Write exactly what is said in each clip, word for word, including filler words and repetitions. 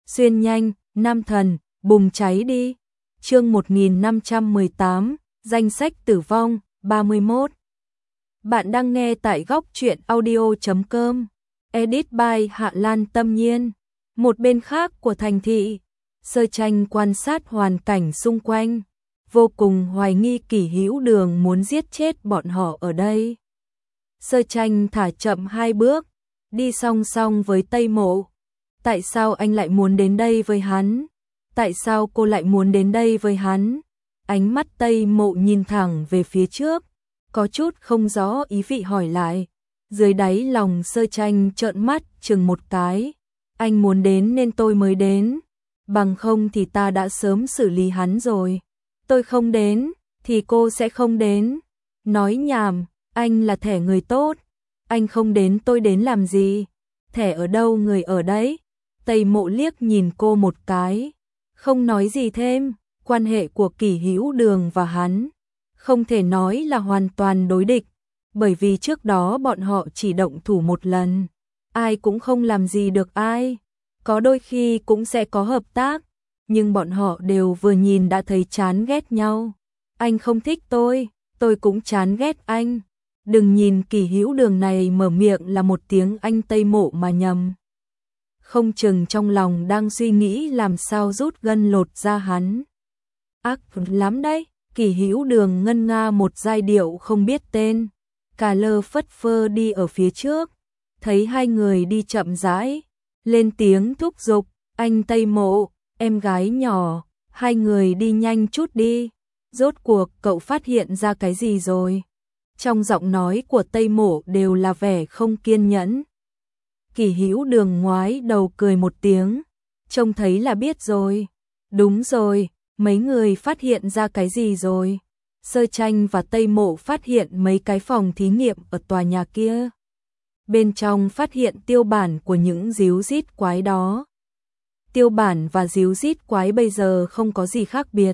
xuyên nhanh, nam thần, bùng cháy đi. Chương một nghìn năm trăm mười tám, danh sách tử vong, ba mươi mốt. Bạn đang nghe tại góc truyện audio chấm com. Edit by Hạ Lan Tâm Nhiên. Một bên khác của thành thị, Sơ Tranh quan sát hoàn cảnh xung quanh, vô cùng hoài nghi Kỷ Hữu Đường muốn giết chết bọn họ ở đây. Sơ Tranh thả chậm hai bước, đi song song với Tây Mộ. Tại sao anh lại muốn đến đây với hắn? Tại sao cô lại muốn đến đây với hắn? Ánh mắt Tây Mộ nhìn thẳng về phía trước, có chút không rõ ý vị hỏi lại. Dưới đáy lòng Sơ Tranh trợn mắt chừng một cái. Anh muốn đến nên tôi mới đến, bằng không thì ta đã sớm xử lý hắn rồi. Tôi không đến, thì cô sẽ không đến. Nói nhảm, anh là thẻ người tốt. Anh không đến tôi đến làm gì? Thẻ ở đâu người ở đấy. Tây Mộ liếc nhìn cô một cái, không nói gì thêm. Quan hệ của Kỷ Hữu Đường và hắn không thể nói là hoàn toàn đối địch, bởi vì trước đó bọn họ chỉ động thủ một lần, ai cũng không làm gì được ai. Có đôi khi cũng sẽ có hợp tác, nhưng bọn họ đều vừa nhìn đã thấy chán ghét nhau. Anh không thích tôi, tôi cũng chán ghét anh. Đừng nhìn Kỷ Hữu Đường này mở miệng là một tiếng anh Tây Mộ mà nhầm. Không chừng trong lòng đang suy nghĩ làm sao rút gân lột ra hắn. Ác lắm đấy. Kỷ Hữu Đường ngân nga một giai điệu không biết tên, cà lơ phất phơ đi ở phía trước, thấy hai người đi chậm rãi, lên tiếng thúc giục, anh Tây Mộ, em gái nhỏ, hai người đi nhanh chút đi. Rốt cuộc cậu phát hiện ra cái gì rồi? Trong giọng nói của Tây Mộ đều là vẻ không kiên nhẫn. Kỷ Hữu Đường ngoái đầu cười một tiếng, trông thấy là biết rồi. Đúng rồi. Mấy người phát hiện ra cái gì rồi? Sơ Tranh và Tây Mộ phát hiện mấy cái phòng thí nghiệm ở tòa nhà kia. Bên trong phát hiện tiêu bản của những díu rít quái đó. Tiêu bản và díu rít quái bây giờ không có gì khác biệt.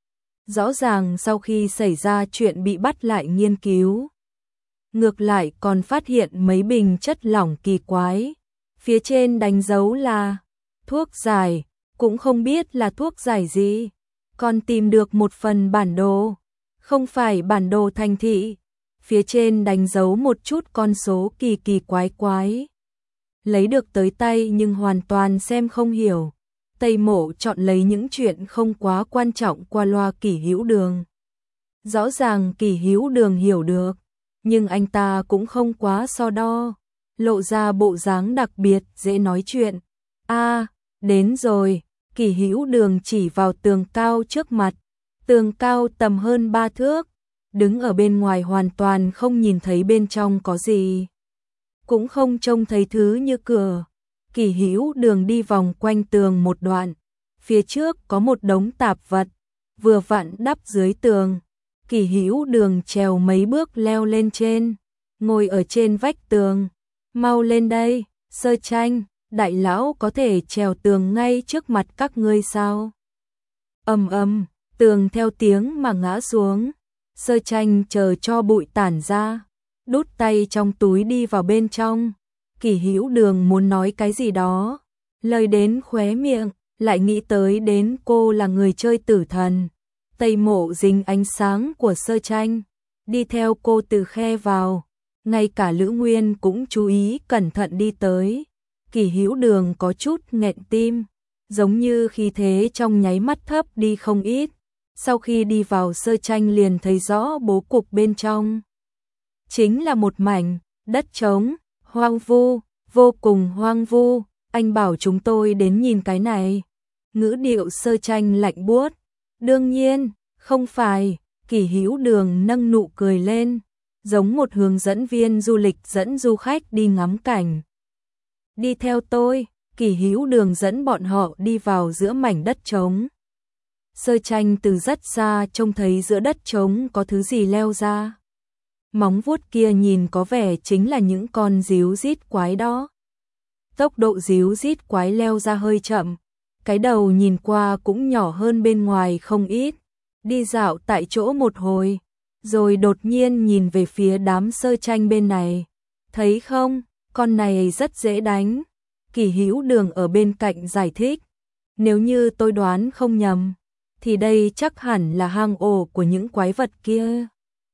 Rõ ràng sau khi xảy ra chuyện bị bắt lại nghiên cứu. Ngược lại còn phát hiện mấy bình chất lỏng kỳ quái. Phía trên đánh dấu là thuốc giải, cũng không biết là thuốc giải gì. Còn tìm được một phần bản đồ, không phải bản đồ thành thị, phía trên đánh dấu một chút con số kỳ kỳ quái quái. Lấy được tới tay nhưng hoàn toàn xem không hiểu. Tây Mộ chọn lấy những chuyện không quá quan trọng qua loa Kỷ Hữu Đường. Rõ ràng Kỷ Hữu Đường hiểu được, nhưng anh ta cũng không quá so đo, lộ ra bộ dáng đặc biệt dễ nói chuyện. A, đến rồi. Kỷ Hữu Đường chỉ vào tường cao trước mặt, tường cao tầm hơn ba thước, đứng ở bên ngoài hoàn toàn không nhìn thấy bên trong có gì, cũng không trông thấy thứ như cửa. Kỷ Hữu Đường đi vòng quanh tường một đoạn, phía trước có một đống tạp vật, vừa vặn đắp dưới tường. Kỷ Hữu Đường trèo mấy bước leo lên trên, ngồi ở trên vách tường. Mau lên đây, Sơ Tranh. Đại lão có thể trèo tường ngay trước mặt các ngươi sao? Ầm ầm, tường theo tiếng mà ngã xuống. Sơ Tranh chờ cho bụi tản ra, đút tay trong túi đi vào bên trong. Kỷ Hữu Đường muốn nói cái gì đó, lời đến khóe miệng, lại nghĩ tới đến cô là người chơi tử thần. Tây Mộ dính ánh sáng của Sơ Tranh, đi theo cô từ khe vào, ngay cả Lữ Nguyên cũng chú ý cẩn thận đi tới. Kỷ Hữu Đường có chút nghẹn tim, giống như khí thế trong nháy mắt thấp đi không ít. Sau khi đi vào Sơ Tranh liền thấy rõ bố cục bên trong. Chính là một mảnh đất trống, hoang vu, vô cùng hoang vu. Anh bảo chúng tôi đến nhìn cái này. Ngữ điệu Sơ Tranh lạnh buốt. Đương nhiên, không phải. Kỷ Hữu Đường nâng nụ cười lên, giống một hướng dẫn viên du lịch dẫn du khách đi ngắm cảnh. Đi theo tôi. Kỷ Hữu Đường dẫn bọn họ đi vào giữa mảnh đất trống. Sơ Tranh từ rất xa trông thấy giữa đất trống có thứ gì leo ra. Móng vuốt kia nhìn có vẻ chính là những con díu rít quái đó. Tốc độ díu rít quái leo ra hơi chậm, cái đầu nhìn qua cũng nhỏ hơn bên ngoài không ít. Đi dạo tại chỗ một hồi, rồi đột nhiên nhìn về phía đám Sơ Tranh bên này. Thấy không? Con này rất dễ đánh. Kỷ Hữu Đường ở bên cạnh giải thích, Nếu như tôi đoán không nhầm, thì đây chắc hẳn là hang ổ của những quái vật kia.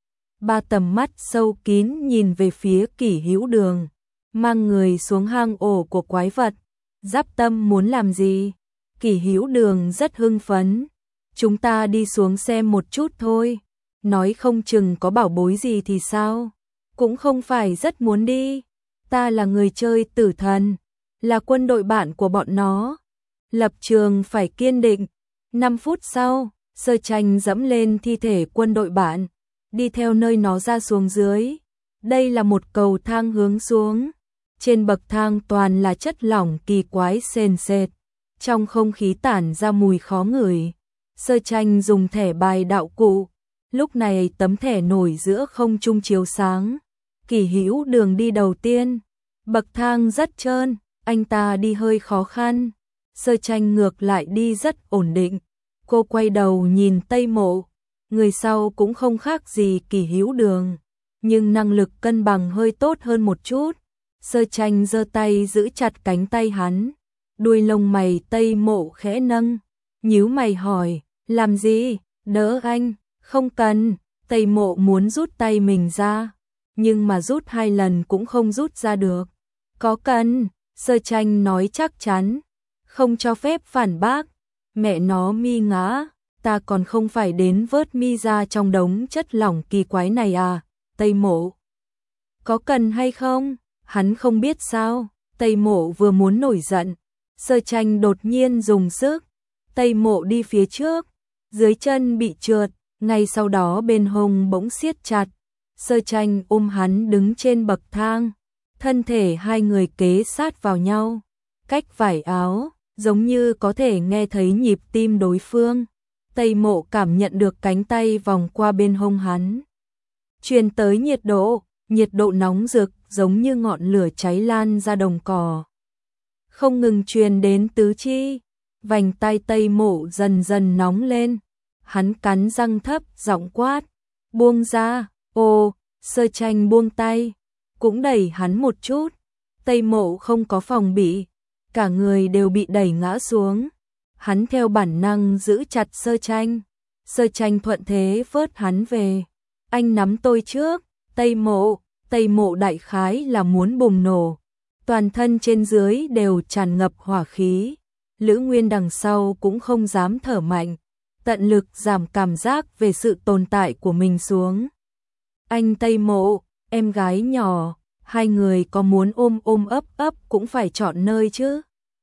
Ba tầm mắt sâu kín nhìn về phía Kỷ Hữu Đường, mang người xuống hang ổ của quái vật. Giáp Tâm muốn làm gì? Kỷ Hữu Đường rất hưng phấn. Chúng ta đi xuống xem một chút thôi. Nói không chừng có bảo bối gì thì sao? Cũng không phải rất muốn đi. Ta là người chơi tử thần, là quân đội bạn của bọn nó. Lập trường phải kiên định. Năm phút sau, Sơ Tranh dẫm lên thi thể quân đội bạn, đi theo nơi nó ra xuống dưới. Đây là một cầu thang hướng xuống. Trên bậc thang toàn là chất lỏng kỳ quái sền sệt, trong không khí tản ra mùi khó ngửi. Sơ Tranh dùng thẻ bài đạo cụ, lúc này tấm thẻ nổi giữa không trung chiếu sáng. Kỷ Hữu Đường đi đầu tiên, bậc thang rất trơn, anh ta đi hơi khó khăn. Sơ Tranh ngược lại đi rất ổn định. Cô quay đầu nhìn Tây Mộ, người sau cũng không khác gì Kỷ Hữu Đường, nhưng năng lực cân bằng hơi tốt hơn một chút. Sơ Tranh giơ tay giữ chặt cánh tay hắn, đuôi lông mày Tây Mộ khẽ nâng, nhíu mày hỏi, làm gì? Đỡ anh. Không cần. Tây Mộ muốn rút tay mình ra, nhưng mà rút hai lần cũng không rút ra được. Có cần. Sơ Tranh nói chắc chắn, không cho phép phản bác. Mẹ nó Mi ngã, ta còn không phải đến vớt Mi ra trong đống chất lỏng kỳ quái này à? Tây Mộ, có cần hay không? Hắn không biết sao? Tây Mộ vừa muốn nổi giận, Sơ Tranh đột nhiên dùng sức. Tây Mộ đi phía trước, dưới chân bị trượt, ngay sau đó bên hông bỗng siết chặt. Sơ Tranh ôm hắn đứng trên bậc thang, thân thể hai người kế sát vào nhau, cách vải áo, giống như có thể nghe thấy nhịp tim đối phương. Tây Mộ cảm nhận được cánh tay vòng qua bên hông hắn, truyền tới nhiệt độ, nhiệt độ nóng rực giống như ngọn lửa cháy lan ra đồng cỏ, không ngừng truyền đến tứ chi. Vành tay Tây Mộ dần dần nóng lên, hắn cắn răng thấp giọng quát, buông ra. Ô, Sơ Tranh buông tay, cũng đẩy hắn một chút. Tây Mộ không có phòng bị, cả người đều bị đẩy ngã xuống. Hắn theo bản năng giữ chặt Sơ Tranh. Sơ Tranh thuận thế vớt hắn về. Anh nắm tôi trước. Tây Mộ, Tây Mộ đại khái là muốn bùng nổ. Toàn thân trên dưới đều tràn ngập hỏa khí. Lữ Nguyên đằng sau cũng không dám thở mạnh, tận lực giảm cảm giác về sự tồn tại của mình xuống. Anh Tây Mộ, em gái nhỏ, hai người có muốn ôm ôm ấp ấp cũng phải chọn nơi chứ.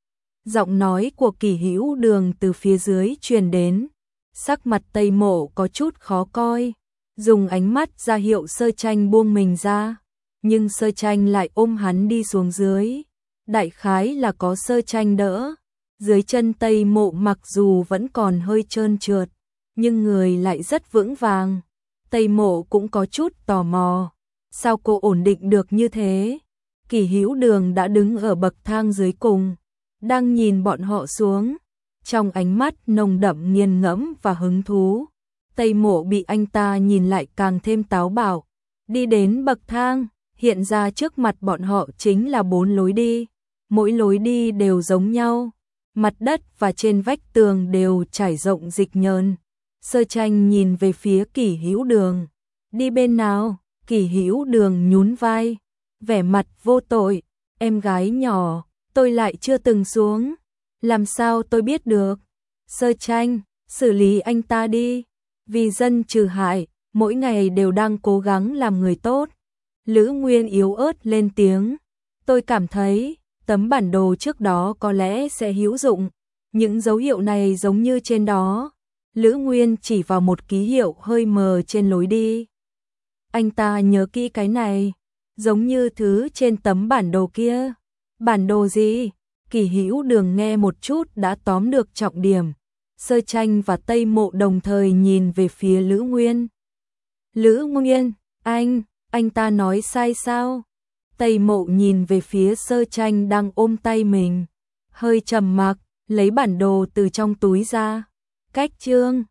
Giọng nói của Kỷ Hữu Đường từ phía dưới truyền đến, sắc mặt Tây Mộ có chút khó coi, dùng ánh mắt ra hiệu Sơ Tranh buông mình ra, nhưng Sơ Tranh lại ôm hắn đi xuống dưới. Đại khái là có Sơ Tranh đỡ, dưới chân Tây Mộ mặc dù vẫn còn hơi trơn trượt, nhưng người lại rất vững vàng. Tây Mộ cũng có chút tò mò, sao cô ổn định được như thế? Kỷ Hữu Đường đã đứng ở bậc thang dưới cùng, đang nhìn bọn họ xuống, trong ánh mắt nồng đậm nghiền ngẫm và hứng thú. Tây Mộ bị anh ta nhìn lại càng thêm táo bạo, đi đến bậc thang, hiện ra trước mặt bọn họ chính là bốn lối đi, mỗi lối đi đều giống nhau, mặt đất và trên vách tường đều trải rộng dịch nhờn. Sơ Tranh nhìn về phía Kỷ Hữu Đường, đi bên nào? Kỷ Hữu Đường nhún vai, vẻ mặt vô tội, em gái nhỏ, tôi lại chưa từng xuống, làm sao tôi biết được? Sơ Tranh, xử lý anh ta đi, vì dân trừ hại, mỗi ngày đều đang cố gắng làm người tốt. Lữ Nguyên yếu ớt lên tiếng, tôi cảm thấy tấm bản đồ trước đó có lẽ sẽ hữu dụng, những dấu hiệu này giống như trên đó. Lữ Nguyên chỉ vào một ký hiệu hơi mờ trên lối đi. Anh ta nhớ kỹ cái này, giống như thứ trên tấm bản đồ kia. Bản đồ gì? Kỷ Hữu Đường nghe một chút đã tóm được trọng điểm. Sơ Tranh và Tây Mộ đồng thời nhìn về phía Lữ Nguyên. Lữ Nguyên, anh, anh ta nói sai sao? Tây Mộ nhìn về phía Sơ Tranh đang ôm tay mình, hơi trầm mặc, lấy bản đồ từ trong túi ra. Cách chương